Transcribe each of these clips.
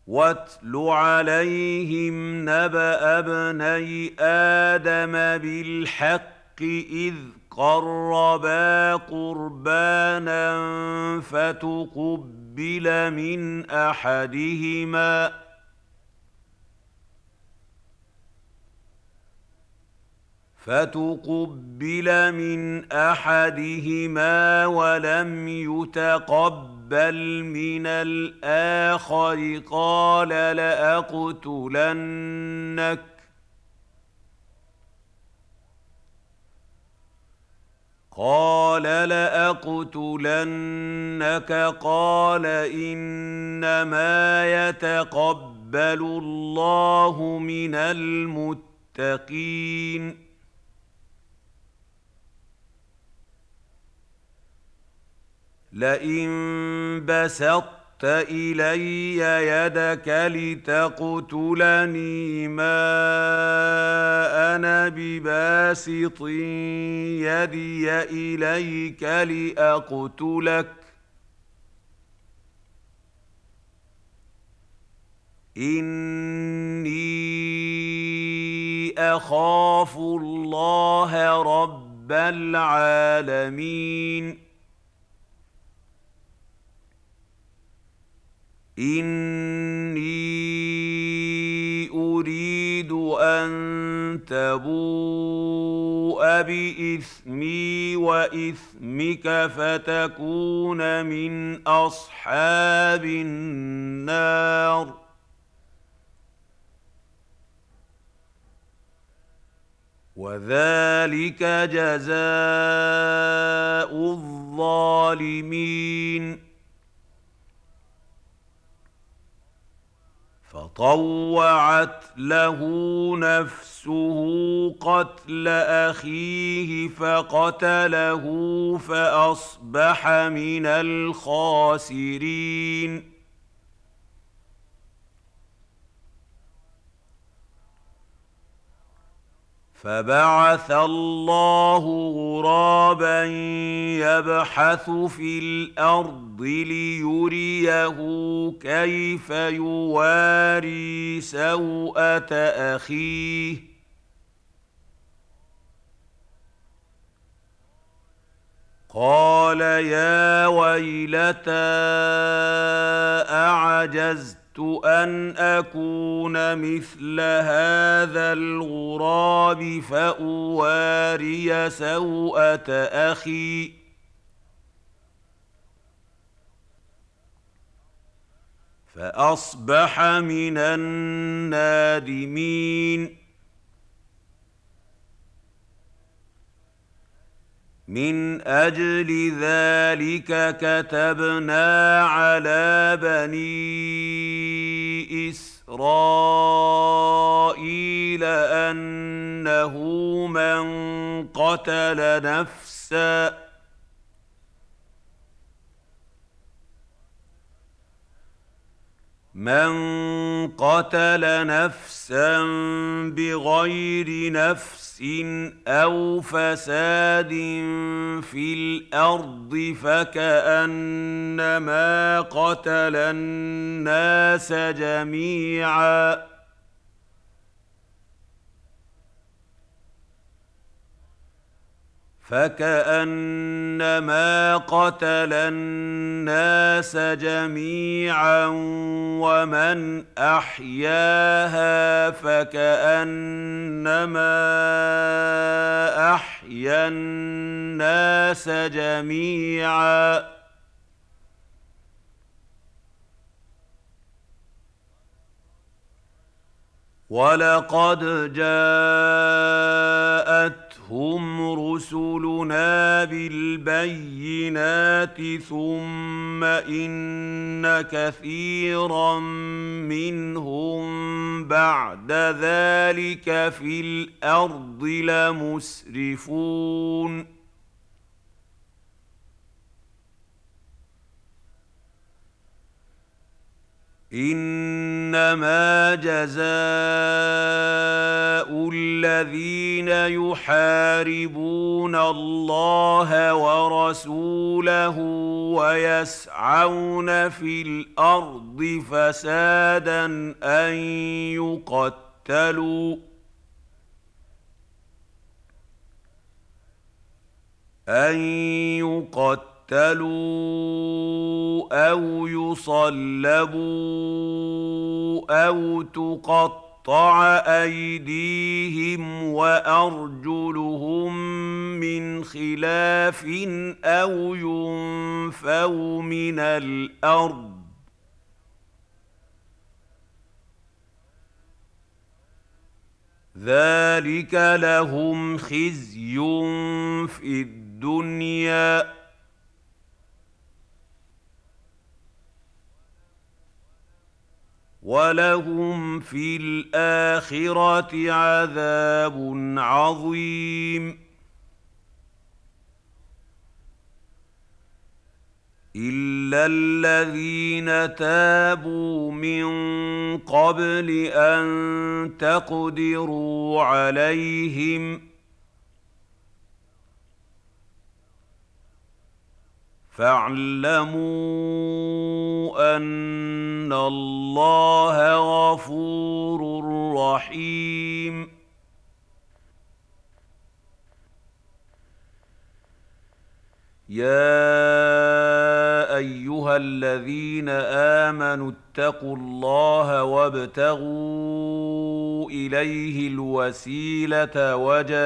واتل عليهم نبأ ابني آدم بالحق إذ قربا قربانا فتقبل من أحدهما ولم يتقبل من الآخر قال لأقتلنك قال إنما يتقبل الله من المتقين لئن بسطت إلي يدك لتقتلني ما أنا بباسط يدي إليك لأقتلك إني أخاف الله رب العالمين إني أريد أن تبوء بإثمي وإثمك فتكون من أصحاب النار وذلك جزاء الظالمين فطوعت له نفسه قتل أخيه فقتله فأصبح من الخاسرين فبعث الله غرابا يبحث في الأرض ليريه كيف يواري سوءة أخيه قال يا ويلتى أعجزت أن أكون مثل هذا الغراب فأواري سوءة أخي فأصبح من النادمين من أجل ذلك كتبنا على بني إسرائيل أنه من قتل نفسا بغير نفس أو فساد في الأرض فكأنما قتل الناس جميعا ومن أحياها فكأنما أحيا الناس جميعا ولقد جاءتهم رسلنا بالبينات ثم إن كثيرا منهم بعد ذلك في الأرض لمسرفون إن إنما جزاء الذين يحاربون الله ورسوله ويسعون في الأرض فسادا أن يقتلوا أو يصلبوا أو تقطع أيديهم وأرجلهم من خلاف أو ينفوا من الأرض ذلك لهم خزي في الدنيا ولهم في الآخرة عذاب عظيم إلا الذين تابوا من قبل أن تقدروا عليهم فاعلموا أن الله غفور رحيم يا أيها الذين آمنوا اتقوا الله وابتغوا إليه الوسيلة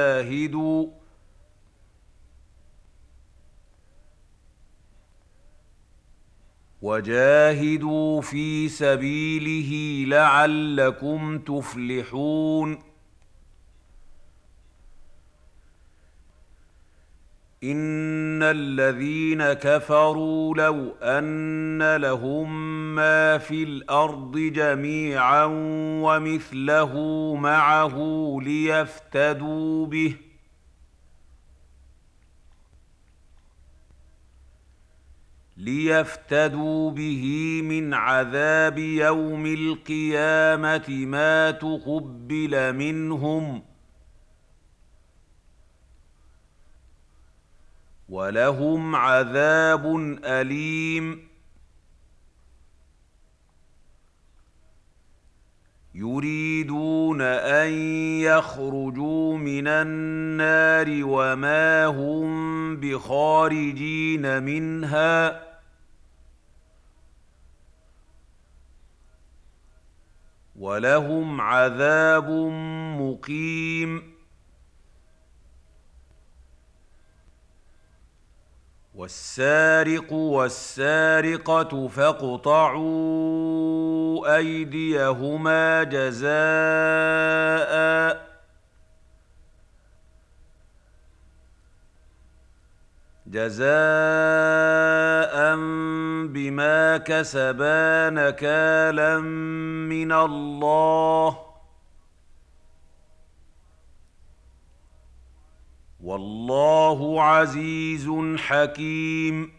وجاهدوا في سبيله لعلكم تفلحون إن الذين كفروا لو أن لهم ما في الأرض جميعا ومثله معه ليفتدوا به من عذاب يوم القيامة ما تقبل منهم ولهم عذاب أليم يريدون أن يخرجوا من النار وما هم بخارجين منها ولهم عذاب مقيم والسارق والسارقة فاقطعوا أيديهما جزاء بما كسبا نكالا من الله والله عزيز حكيم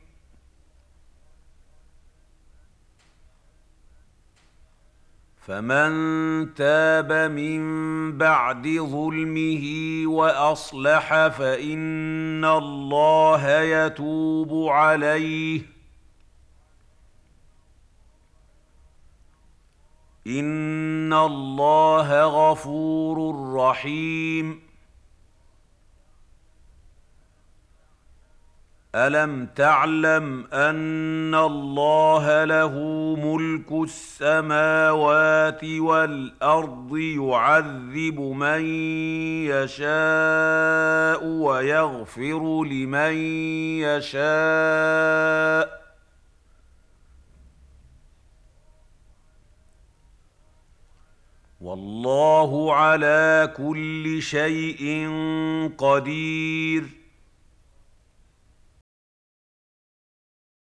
فمن تاب من بعد ظلمه وأصلح فإن الله يتوب عليه إن الله غفور رحيم ألم تعلم أن الله له ملك السماوات والأرض يعذب من يشاء ويغفر لمن يشاء والله على كل شيء قدير